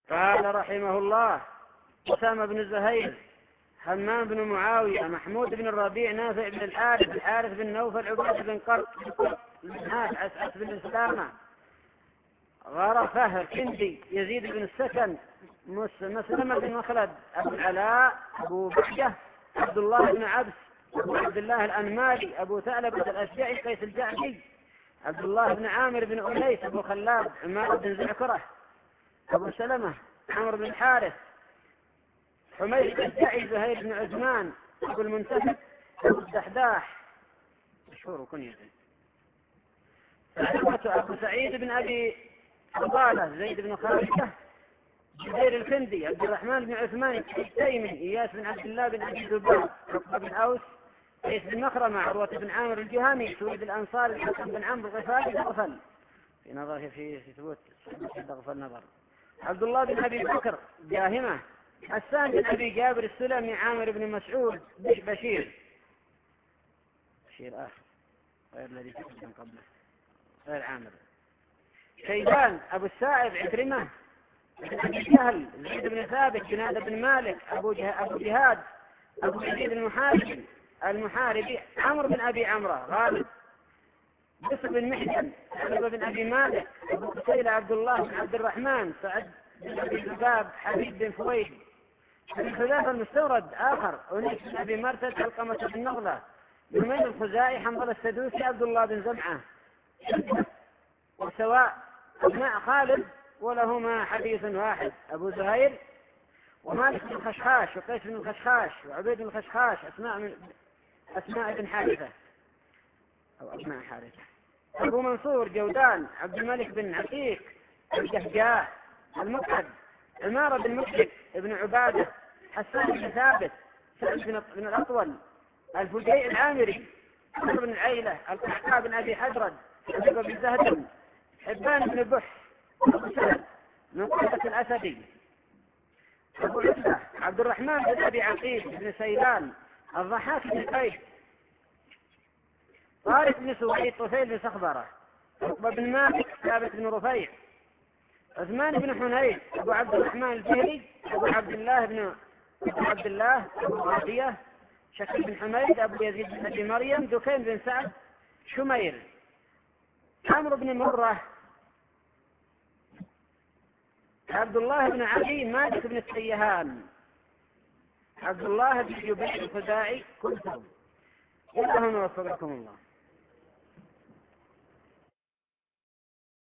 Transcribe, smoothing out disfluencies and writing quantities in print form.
قال رحمه الله: أسامة بن زهير، حمام بن معاوية، محمود بن الربيع، نافع بن الحارث بن نوفل، عبادة بن قرط بن هاد، عسعس بن الإسلامة، غرفه، كندي، يزيد بن السكن، مسلمة بن مخلد، أبو العلاء، أبو بحجة، عبد الله بن عبس، أبو عبد الله الأنماري، أبو ثعلبة الأشجعي، قيس الجعدي، عبد الله بن عامر بن أنيس، أبو خلاد، عمار بن زعكرة، أبو سلمة، عمرو بن الحارث، حميد الأشجعي، زهير بن عثمان، أبو المنتهب، أبو الدحداح، مشهور كنيته، أبو سعيد بن أبي فضالة، زيد بن خالده، جبير الكندي، عبد الرحمن بن عثمان التيمي، إياس بن عبد الله بن أبي ذباب، عقبة بن أوس، قيس بن مخرمة، عروة بن عامر الجهني، سويد الأنصار، الحسن بن عمرو الغفاري، الغفل في نظر في ثبوت الغفل نظر، عبد الله بن أبي بكر جاهمة، حسان بن أبي جابر السلمي، عامر بن مسعود، بشير آخر غير الذي تقدم قبله، غير عامر، شيبان، أبو السائب، عكرمة، أبي جهل، زيد بن ثابت، جناد بن مالك، أبو جهاد، أبو يزيد المحاربي، عمرو بن أبي عمرة، غالب، بسر بن محجن، علي بن أبي مالك، أبو قتيلة، عبد الله بن عبد الرحمن، سعد بن أبي ذباب، حبيب بن فويد، بن حذافة المستورد آخر، أنيس بن أبي مرتد، علقمة بن نغلة، يمين الخزاعي، حنظل السدوسي، عبد الله بن زمعة، وسواء أبناء خالد ولهما حديث واحد، أبو زهير، ومالك بن الخشخاش، وقيس بن الخشخاش، وعبيد بن الخشخاش، أسماء بن حارثة أو أبناء حارثة، أبو منصور، جودان، عبد الملك بن عتيق، الجهجاء، المقعد، عمارة بن مسلم، ابن عبادة، حسان بن ثابت، سعد بن الأطول، الفجيء العامري، عمرو بن العيلة، القعقاع بن أبي حدرد، حبيب بن زهدم، حبان بن بح، أبو سهل، من قرية الأسدي، أبو عبدة، عبد الرحمن بن أبي عقيل بن سيلان، الضحاك بن قيس، طارق بن سويد، طفيل بن صخبرة، عقبة بن مالك، ثابت بن رفيع، عثمان بن حنيف، أبو عبد الرحمن الفهري، أبو عبد الله، أبو غافية، شكل بن حميد، أبو يزيد بن أبي مريم، دكين بن سعد، شمير، عمرو بن مرة، عبد الله بن علي، مالك بن السيهان، عبد الله بن جبير الخزاعي، كلهم. إلى هنا وفقكم الله.